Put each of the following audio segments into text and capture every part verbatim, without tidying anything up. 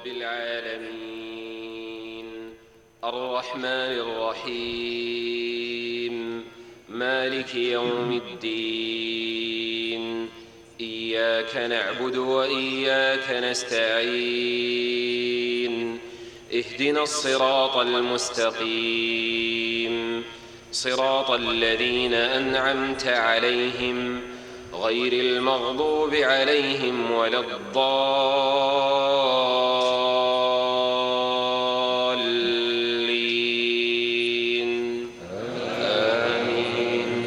رب العالمين الرحمن الرحيم مالك يوم الدين إياك نعبد وإياك نستعين اهدنا الصراط المستقيم صراط الذين أنعمت عليهم غير المغضوب عليهم ولا الضالين آمين.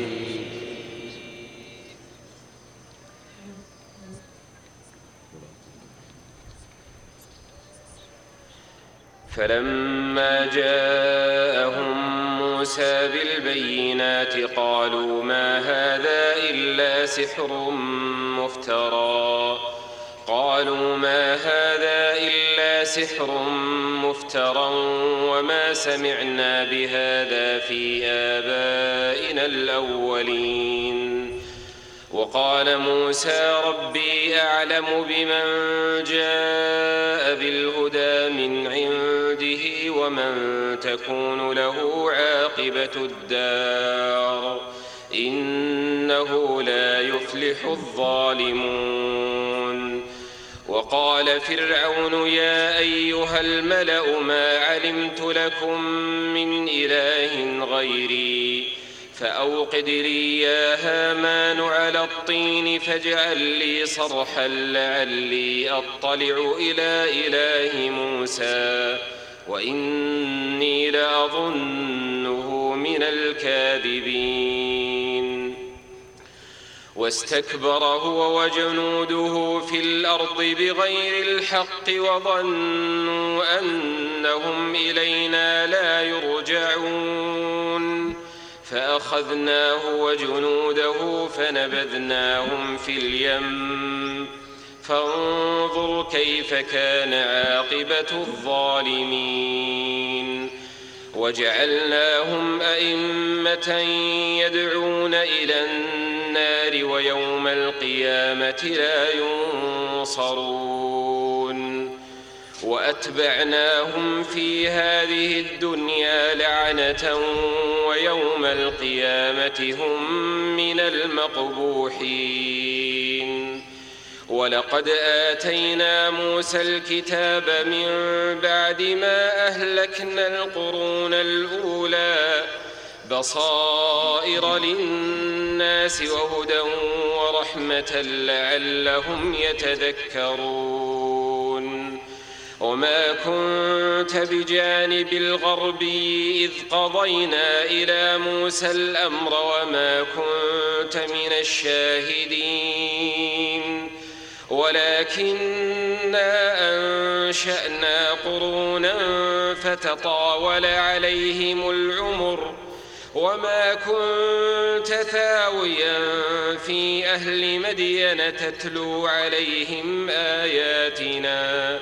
فلما جاءهم موسى بالبينات قالوا ما هذا إلا سحر مفترى قالوا ما هذا إلا سحر مفترى وما سمعنا بهذا في آبائنا الأولين. وقال موسى ربي أعلم بمن جاء بالهدى من عنده ومن تكون له عاقبة الدار إنه لا يفلح الظالمون. وقال فرعون يا أيها الملأ ما علمت لكم من إله غيري فأوقد لي يا هامان على الطين فاجعل لي صرحا لعلي أطلع إلى إله موسى وإني لأظنه من الكاذبين. واستكبر هو وجنوده في الأرض بغير الحق وظنوا أنهم إلينا لا يرجعون فأخذناه وجنوده فنبذناهم في اليم فانظر كيف كان عاقبة الظالمين. وجعلناهم أئمة يدعون إلى النار ويوم القيامة لا ينصرون. وأتبعناهم في هذه الدنيا لعنة ويوم القيامة هم من المقبوحين. ولقد آتينا موسى الكتاب من بعد ما أهلكنا القرون الأولى بصائر للناس وهدى ورحمة لعلهم يتذكرون. وما كنت بجانب الغربي إذ قضينا إلى موسى الأمر وما كنت من الشاهدين ولكننا أنشأنا قرونا فتطاول عليهم العمر وما كنت ثاويا في أهل مدين تتلو عليهم آياتنا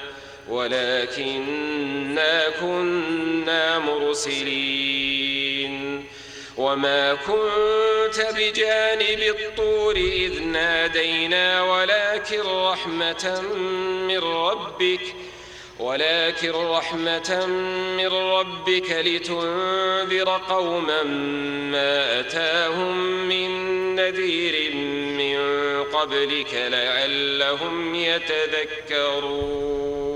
ولكننا كنا مرسلين. وما كنت بجانب الطور إذ نادينا ولكن رحمة من ربك ولكن رحمة من ربك لتنذر قوما ما أتاهم من نذير من قبلك لعلهم يتذكرون.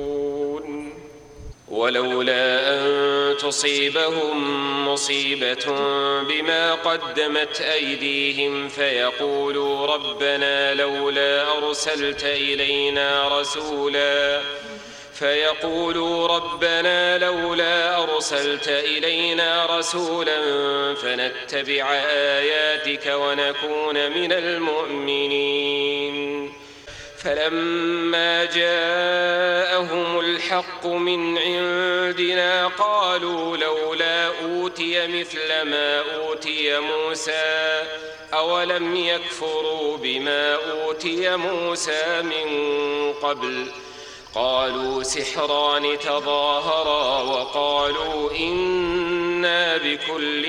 ولولا أن تصيبهم مصيبة بما قدمت أيديهم فيقولوا ربنا لولا أرسلت إلينا رسولا فيقولوا ربنا لولا أرسلت إلينا رسولا فنتبع آياتك ونكون من المؤمنين. فلما جاءهم الحق من عندنا قالوا لولا أوتي مثل ما أوتي موسى أولم يكفروا بما أوتي موسى من قبل قالوا سحران تظاهرا وقالوا إنا بكل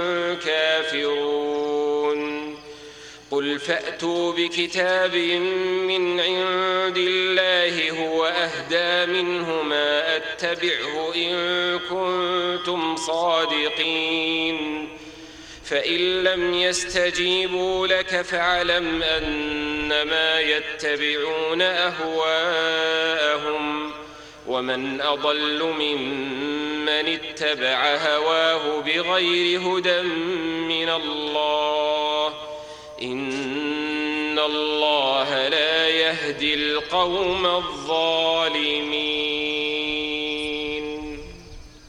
كافرون. قل فأتوا بكتاب من عند الله هو أهدى منهما أتبعه إن كنتم صادقين فإن لم يستجيبوا لك فاعلم أنما يتبعون أهواءهم ومن أضل ممن اتبع هواه بغير هدى من الله إن الله لا يهدي القوم الظالمين.